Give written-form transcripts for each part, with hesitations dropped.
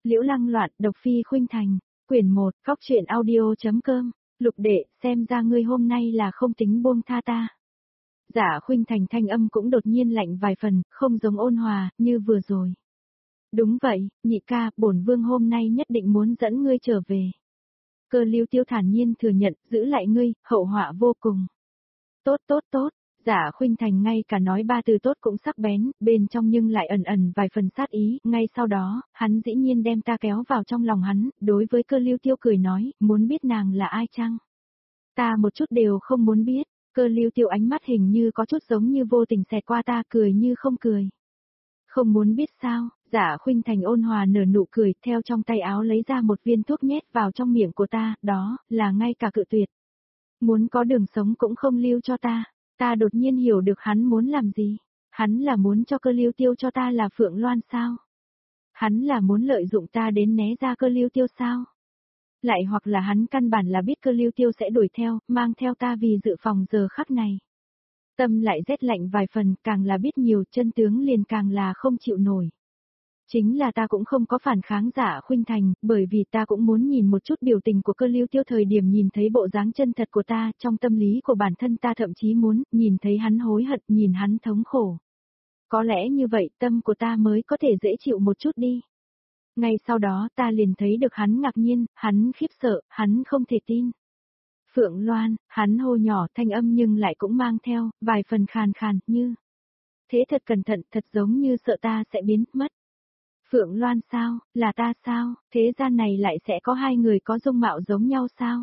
Liễu Lăng Loạn, độc phi khuynh thành, quyển 1, Cóc truyện audio.com, Lục đệ, xem ra ngươi hôm nay là không tính buông tha ta. Giả khuynh thành thanh âm cũng đột nhiên lạnh vài phần, không giống ôn hòa, như vừa rồi. Đúng vậy, nhị ca, bổn vương hôm nay nhất định muốn dẫn ngươi trở về. Cơ Lưu Tiêu thản nhiên thừa nhận, giữ lại ngươi, hậu họa vô cùng. Tốt tốt tốt, Giả khuynh thành ngay cả nói ba từ tốt cũng sắc bén, bên trong nhưng lại ẩn ẩn vài phần sát ý, ngay sau đó, hắn dĩ nhiên đem ta kéo vào trong lòng hắn, đối với Cơ Lưu Tiêu cười nói, muốn biết nàng là ai chăng? Ta một chút đều không muốn biết. Cơ Lưu Tiêu ánh mắt hình như có chút giống như vô tình xẹt qua ta, cười như không cười. Không muốn biết sao? Giả khuynh thành ôn hòa nở nụ cười, theo trong tay áo lấy ra một viên thuốc nhét vào trong miệng của ta, đó là ngay cả cự tuyệt. Muốn có đường sống cũng không lưu cho ta. Ta đột nhiên hiểu được hắn muốn làm gì. Hắn là muốn cho Cơ Lưu Tiêu cho ta là Phượng Loan sao? Hắn là muốn lợi dụng ta đến né ra Cơ Lưu Tiêu sao? Lại hoặc là hắn căn bản là biết Cơ Lưu Tiêu sẽ đuổi theo, mang theo ta vì dự phòng giờ khắc này. Tâm lại rét lạnh vài phần, càng là biết nhiều, chân tướng liền càng là không chịu nổi. Chính là ta cũng không có phản kháng Giả khuynh thành, bởi vì ta cũng muốn nhìn một chút biểu tình của Cơ Lưu Tiêu thời điểm nhìn thấy bộ dáng chân thật của ta, trong tâm lý của bản thân ta thậm chí muốn, nhìn thấy hắn hối hận, nhìn hắn thống khổ. Có lẽ như vậy tâm của ta mới có thể dễ chịu một chút đi. Ngay sau đó ta liền thấy được hắn ngạc nhiên, hắn khiếp sợ, hắn không thể tin. Phượng Loan, hắn hô nhỏ thanh âm nhưng lại cũng mang theo, vài phần khàn khàn, như. Thế thật cẩn thận, thật giống như sợ ta sẽ biến mất. Phượng Loan sao, là ta sao, thế gian này lại sẽ có hai người có dung mạo giống nhau sao?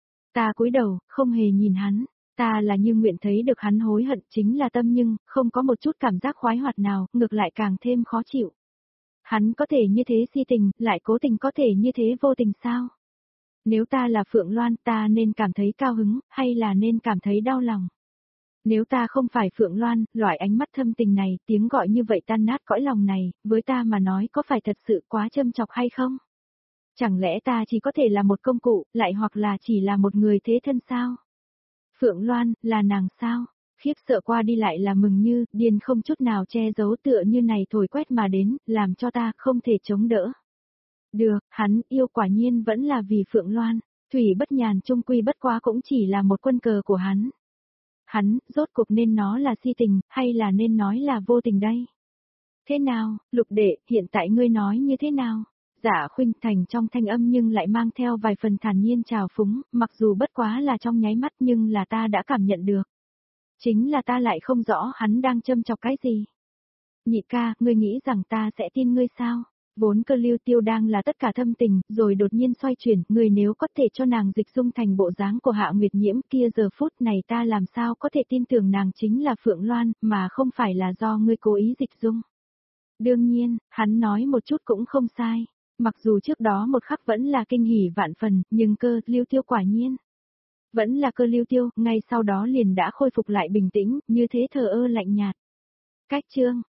Ta cúi đầu, không hề nhìn hắn, ta là như nguyện thấy được hắn hối hận chính là tâm nhưng, không có một chút cảm giác khoái hoạt nào, ngược lại càng thêm khó chịu. Hắn có thể như thế si tình, lại cố tình có thể như thế vô tình sao? Nếu ta là Phượng Loan ta nên cảm thấy cao hứng, hay là nên cảm thấy đau lòng? Nếu ta không phải Phượng Loan, loại ánh mắt thâm tình này, tiếng gọi như vậy tan nát cõi lòng này, với ta mà nói có phải thật sự quá châm chọc hay không? Chẳng lẽ ta chỉ có thể là một công cụ, lại hoặc là chỉ là một người thế thân sao? Phượng Loan, là nàng sao? Khiếp sợ qua đi lại là mừng như, điên không chút nào che giấu tựa như này thổi quét mà đến, làm cho ta không thể chống đỡ. Được, hắn yêu quả nhiên vẫn là vì Phượng Loan, Thủy Bất Nhàn trung quy bất quá cũng chỉ là một quân cờ của hắn. Hắn, rốt cuộc nên nó là si tình, hay là nên nói là vô tình đây? Thế nào, Lục đệ, hiện tại ngươi nói như thế nào? Giả khuynh thành trong thanh âm nhưng lại mang theo vài phần thản nhiên trào phúng, mặc dù bất quá là trong nháy mắt nhưng là ta đã cảm nhận được. Chính là ta lại không rõ hắn đang châm chọc cái gì. Nhị ca, ngươi nghĩ rằng ta sẽ tin ngươi sao? Vốn Cơ Lưu Tiêu đang là tất cả thâm tình, rồi đột nhiên xoay chuyển, người nếu có thể cho nàng dịch dung thành bộ dáng của Hạ Nguyệt Nhiễm kia giờ phút này ta làm sao có thể tin tưởng nàng chính là Phượng Loan, mà không phải là do ngươi cố ý dịch dung. Đương nhiên, hắn nói một chút cũng không sai, mặc dù trước đó một khắc vẫn là kinh hỉ vạn phần, nhưng Cơ Lưu Tiêu quả nhiên. Vẫn là Cơ Lưu Tiêu, ngay sau đó liền đã khôi phục lại bình tĩnh, như thế thờ ơ lạnh nhạt. Cách chương